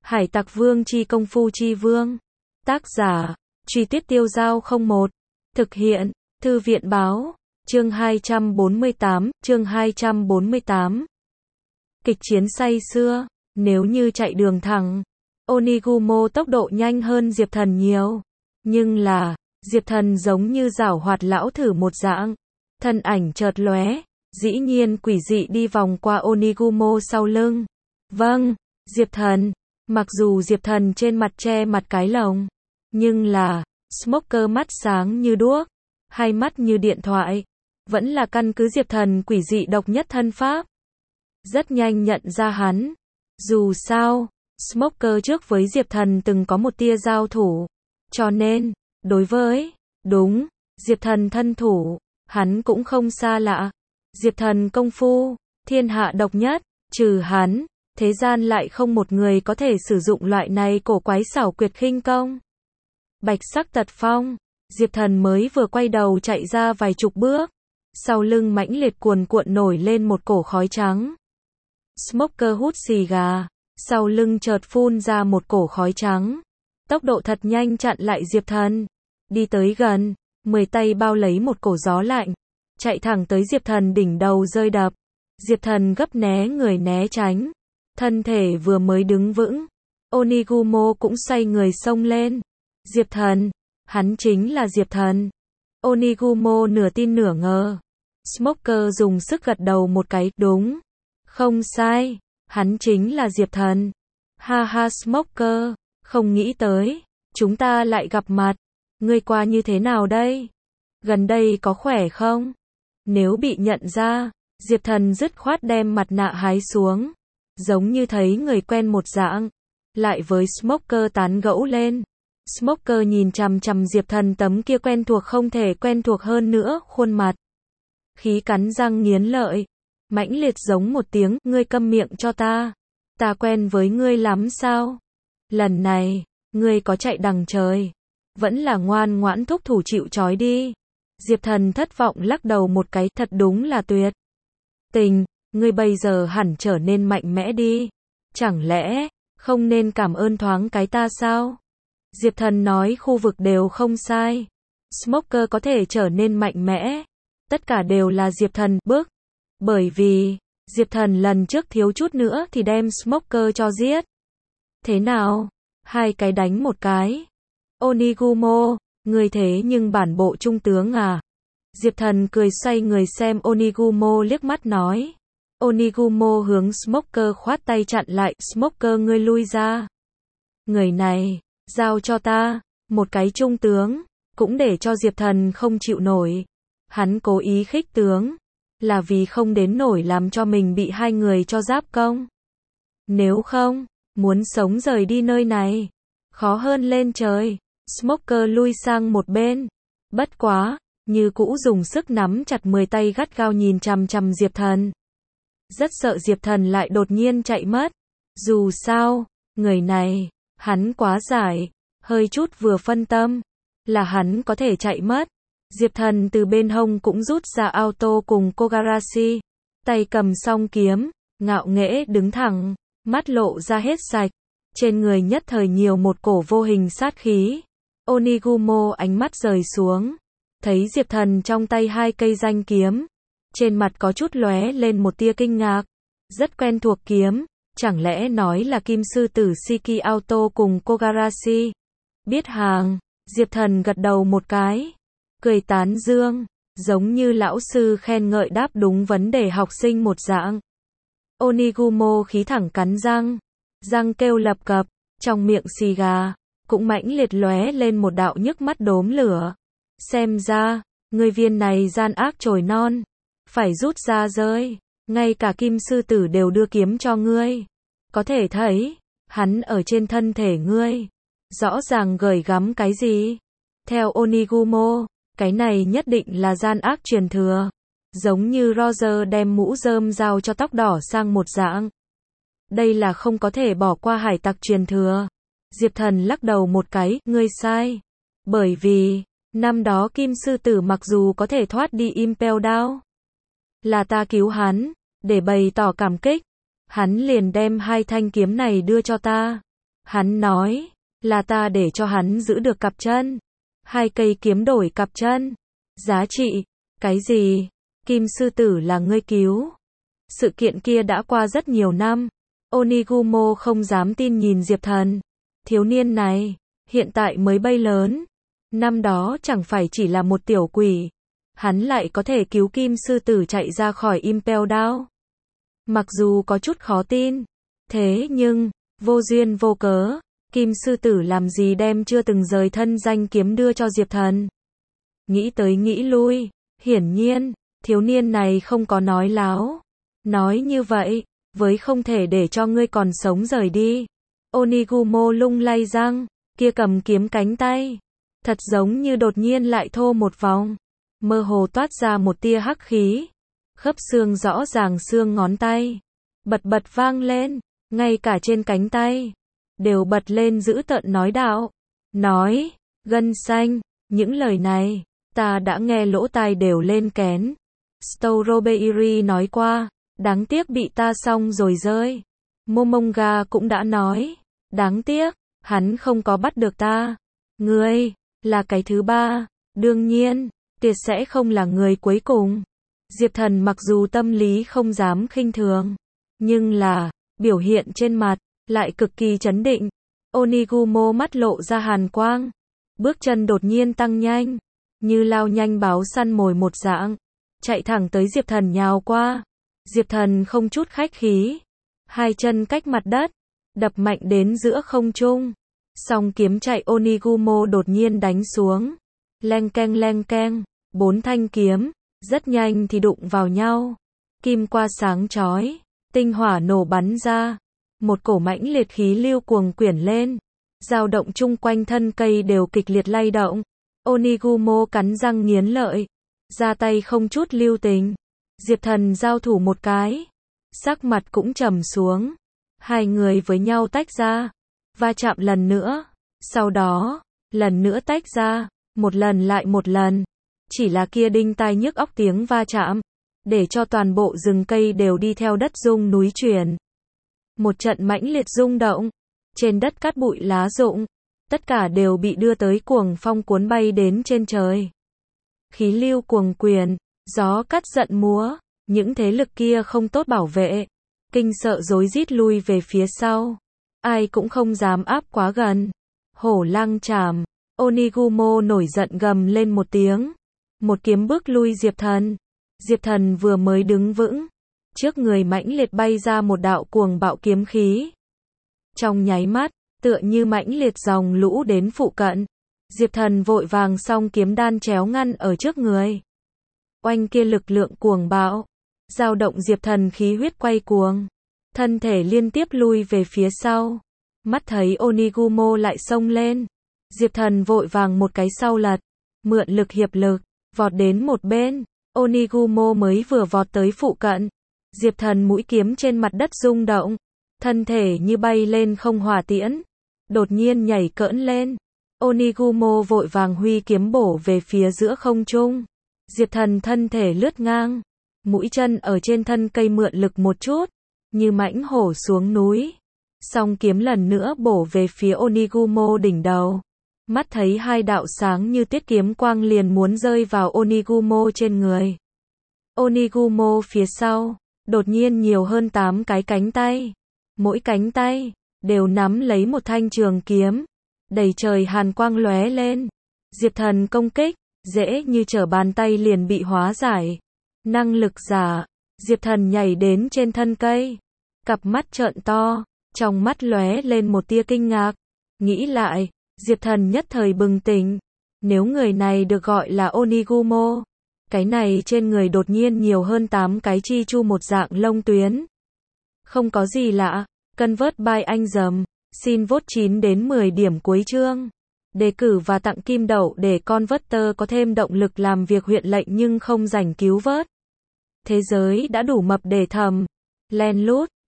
Hải Tặc Vương chi công phu chi vương. Tác giả, Truy Tuyết Tiêu Dao 01. Thực hiện, Thư viện báo, chương 248. Kịch chiến say xưa, nếu như chạy đường thẳng, Onigumo tốc độ nhanh hơn Diệp Thần nhiều. Nhưng là, Diệp Thần giống như giảo hoạt lão thử một dạng. Thân ảnh chợt lóe, dĩ nhiên quỷ dị đi vòng qua Onigumo sau lưng. Vâng, Diệp Thần. Mặc dù Diệp Thần trên mặt che mặt cái lồng, nhưng là, Smoker mắt sáng như đuốc, hai mắt như điện thoại, vẫn là căn cứ Diệp Thần quỷ dị độc nhất thân pháp. Rất nhanh nhận ra hắn. Dù sao, Smoker trước với Diệp Thần từng có một tia giao thủ, cho nên, đối với, đúng, Diệp Thần thân thủ, hắn cũng không xa lạ. Diệp Thần công phu, thiên hạ độc nhất, trừ hắn, thế gian lại không một người có thể sử dụng loại này cổ quái xảo quyệt khinh công. Bạch sắc tật phong, Diệp Thần mới vừa quay đầu chạy ra vài chục bước, sau lưng mãnh liệt cuồn cuộn nổi lên một cổ khói trắng. Smoker hút xì gà, sau lưng chợt phun ra một cổ khói trắng, tốc độ thật nhanh chặn lại Diệp Thần, đi tới gần, 10 tay bao lấy một cổ gió lạnh, chạy thẳng tới Diệp Thần đỉnh đầu rơi đập. Diệp Thần gấp né người né tránh, thân thể vừa mới đứng vững, Onigumo cũng xoay người xông lên. Diệp Thần, hắn chính là Diệp Thần. Onigumo nửa tin nửa ngờ. Smoker dùng sức gật đầu một cái, đúng, không sai, hắn chính là Diệp Thần. Ha ha Smoker, không nghĩ tới, chúng ta lại gặp mặt. Ngươi qua như thế nào đây? Gần đây có khỏe không? Nếu bị nhận ra, Diệp Thần dứt khoát đem mặt nạ hái xuống, giống như thấy người quen một dạng, lại với Smoker tán gẫu lên. Smoker nhìn chằm chằm Diệp Thần tấm kia quen thuộc không thể quen thuộc hơn nữa khuôn mặt. Khí cắn răng nghiến lợi, mãnh liệt giống một tiếng, ngươi câm miệng cho ta. Ta quen với ngươi lắm sao? Lần này, ngươi có chạy đằng trời, vẫn là ngoan ngoãn thúc thủ chịu trói đi. Diệp Thần thất vọng lắc đầu một cái, thật đúng là tuyệt tình, ngươi bây giờ hẳn trở nên mạnh mẽ đi. Chẳng lẽ, không nên cảm ơn thoáng cái ta sao? Diệp Thần nói khu vực đều không sai. Smoker có thể trở nên mạnh mẽ, tất cả đều là Diệp Thần bức. Bởi vì, Diệp Thần lần trước thiếu chút nữa thì đem Smoker cho giết. Thế nào? Hai cái đánh một cái. Onigumo, ngươi thế nhưng bản bộ trung tướng à? Diệp Thần cười xoay người xem Onigumo liếc mắt nói. Onigumo hướng Smoker khoát tay chặn lại, Smoker ngươi lui ra. Người này, giao cho ta, một cái trung tướng, cũng để cho Diệp Thần không chịu nổi. Hắn cố ý khích tướng, là vì không đến nổi làm cho mình bị hai người cho giáp công. Nếu không, muốn sống rời đi nơi này, khó hơn lên trời. Smoker lui sang một bên. Bất quá, như cũ dùng sức nắm chặt 10 tay gắt gao nhìn chằm chằm Diệp Thần. Rất sợ Diệp Thần lại đột nhiên chạy mất. Dù sao, người này, hắn quá giải, hơi chút vừa phân tâm, là hắn có thể chạy mất. Diệp Thần từ bên hông cũng rút ra auto cùng Kogarashi, tay cầm song kiếm, ngạo nghễ đứng thẳng, mắt lộ ra hết sạch, trên người nhất thời nhiều một cổ vô hình sát khí. Onigumo ánh mắt rời xuống, thấy Diệp Thần trong tay hai cây danh kiếm, trên mặt có chút lóe lên một tia kinh ngạc. Rất quen thuộc kiếm, chẳng lẽ nói là kim sư tử Shiki auto cùng Kogarashi? Biết hàng, Diệp Thần gật đầu một cái, cười tán dương, giống như lão sư khen ngợi đáp đúng vấn đề học sinh một dạng. Onigumo khí thẳng cắn răng, răng kêu lập cập, trong miệng xì gà cũng mãnh liệt lóe lên một đạo nhức mắt đốm lửa. Xem ra, người viên này gian ác chồi non, phải rút ra rơi, ngay cả kim sư tử đều đưa kiếm cho ngươi. Có thể thấy, hắn ở trên thân thể ngươi, rõ ràng gửi gắm cái gì? Theo Onigumo, cái này nhất định là gian ác truyền thừa, giống như Roger đem mũ rơm giao cho tóc đỏ sang một dạng. Đây là không có thể bỏ qua hải tặc truyền thừa. Diệp Thần lắc đầu một cái, ngươi sai. Bởi vì, năm đó kim sư tử mặc dù có thể thoát đi Impel Down, là ta cứu hắn, để bày tỏ cảm kích, hắn liền đem hai thanh kiếm này đưa cho ta. Hắn nói, là ta để cho hắn giữ được cặp chân. 2 cây kiếm đổi cặp chân. Giá trị, cái gì? Kim sư tử là ngươi cứu. Sự kiện kia đã qua rất nhiều năm. Onigumo không dám tin nhìn Diệp Thần. Thiếu niên này, hiện tại mới bay lớn. Năm đó chẳng phải chỉ là một tiểu quỷ. Hắn lại có thể cứu Kim sư tử chạy ra khỏi Impel Down. Mặc dù có chút khó tin. Thế nhưng, vô duyên vô cớ, Kim sư tử làm gì đem chưa từng rời thân danh kiếm đưa cho Diệp Thần. Nghĩ tới nghĩ lui, hiển nhiên, thiếu niên này không có nói láo. Nói như vậy, với không thể để cho ngươi còn sống rời đi. Onigumo lung lay răng, kia cầm kiếm cánh tay. Thật giống như đột nhiên lại thô một vòng. Mơ hồ toát ra một tia hắc khí. Khớp xương rõ ràng xương ngón tay. Bật bật vang lên, ngay cả trên cánh tay. Đều bật lên dữ tợn nói đạo. Nói, gân xanh, những lời này, ta đã nghe lỗ tai đều lên kén. Strawberry nói qua, đáng tiếc bị ta xong rồi rơi. Momonga cũng đã nói, đáng tiếc, hắn không có bắt được ta. Ngươi, là cái thứ ba, đương nhiên, tuyệt sẽ không là người cuối cùng. Diệp Thần mặc dù tâm lý không dám khinh thường, nhưng là, biểu hiện trên mặt, lại cực kỳ chấn định. Onigumo mắt lộ ra hàn quang, bước chân đột nhiên tăng nhanh, như lao nhanh báo săn mồi một dạng, chạy thẳng tới Diệp Thần nhào qua. Diệp Thần không chút khách khí, 2 chân cách mặt đất, đập mạnh đến giữa không trung. Song kiếm chạy Onigumo đột nhiên đánh xuống. Leng keng, 4 thanh kiếm, rất nhanh thì đụng vào nhau. Kim qua sáng chói, tinh hỏa nổ bắn ra. Một cổ mãnh liệt khí lưu cuồng quyển lên, dao động chung quanh thân cây đều kịch liệt lay động. Onigumo cắn răng nghiến lợi, ra tay không chút lưu tình. Diệp Thần giao thủ một cái, sắc mặt cũng trầm xuống. 2 người với nhau tách ra, va chạm lần nữa, sau đó, lần nữa tách ra, một lần lại một lần. Chỉ là kia đinh tai nhức óc tiếng va chạm, để cho toàn bộ rừng cây đều đi theo đất rung núi chuyển. Một trận mãnh liệt rung động, trên đất cát bụi lá rụng, tất cả đều bị đưa tới cuồng phong cuốn bay đến trên trời. Khí lưu cuồng quyền, gió cát giận múa, những thế lực kia không tốt bảo vệ, kinh sợ rối rít lui về phía sau. Ai cũng không dám áp quá gần. Hổ lang chảm, Onigumo nổi giận gầm lên một tiếng, một kiếm bước lui Diệp Thần. Diệp Thần vừa mới đứng vững, trước người mãnh liệt bay ra một đạo cuồng bạo kiếm khí. Trong nháy mắt, tựa như mãnh liệt dòng lũ đến phụ cận. Diệp Thần vội vàng song kiếm đan chéo ngăn ở trước người. Oanh kia lực lượng cuồng bạo, dao động Diệp Thần khí huyết quay cuồng, thân thể liên tiếp lui về phía sau. Mắt thấy Onigumo lại xông lên, Diệp Thần vội vàng một cái sau lật, mượn lực hiệp lực, vọt đến một bên. Onigumo mới vừa vọt tới phụ cận, Diệp Thần mũi kiếm trên mặt đất rung động, thân thể như bay lên không hỏa tiễn, đột nhiên nhảy cỡn lên. Onigumo vội vàng huy kiếm bổ về phía giữa không trung. Diệp Thần thân thể lướt ngang, mũi chân ở trên thân cây mượn lực một chút, như mãnh hổ xuống núi. Song kiếm lần nữa bổ về phía Onigumo đỉnh đầu. Mắt thấy 2 đạo sáng như tiết kiếm quang liền muốn rơi vào Onigumo trên người. Onigumo phía sau, đột nhiên nhiều hơn 8 cái cánh tay. Mỗi cánh tay, đều nắm lấy một thanh trường kiếm. Đầy trời hàn quang lóe lên. Diệp Thần công kích, dễ như trở bàn tay liền bị hóa giải. Năng lực giả, Diệp Thần nhảy đến trên thân cây. Cặp mắt trợn to, trong mắt lóe lên một tia kinh ngạc. Nghĩ lại, Diệp Thần nhất thời bừng tỉnh. Nếu người này được gọi là Onigumo, cái này trên người đột nhiên nhiều hơn 8 cái chi chu một dạng lông tuyến. Không có gì lạ, convert by anh dầm, xin vote 9 đến 10 điểm cuối chương. Đề cử và tặng kim đậu để Converter có thêm động lực làm việc huyện lệnh nhưng không rảnh cứu vớt. Thế giới đã đủ mập để thầm. Len lút.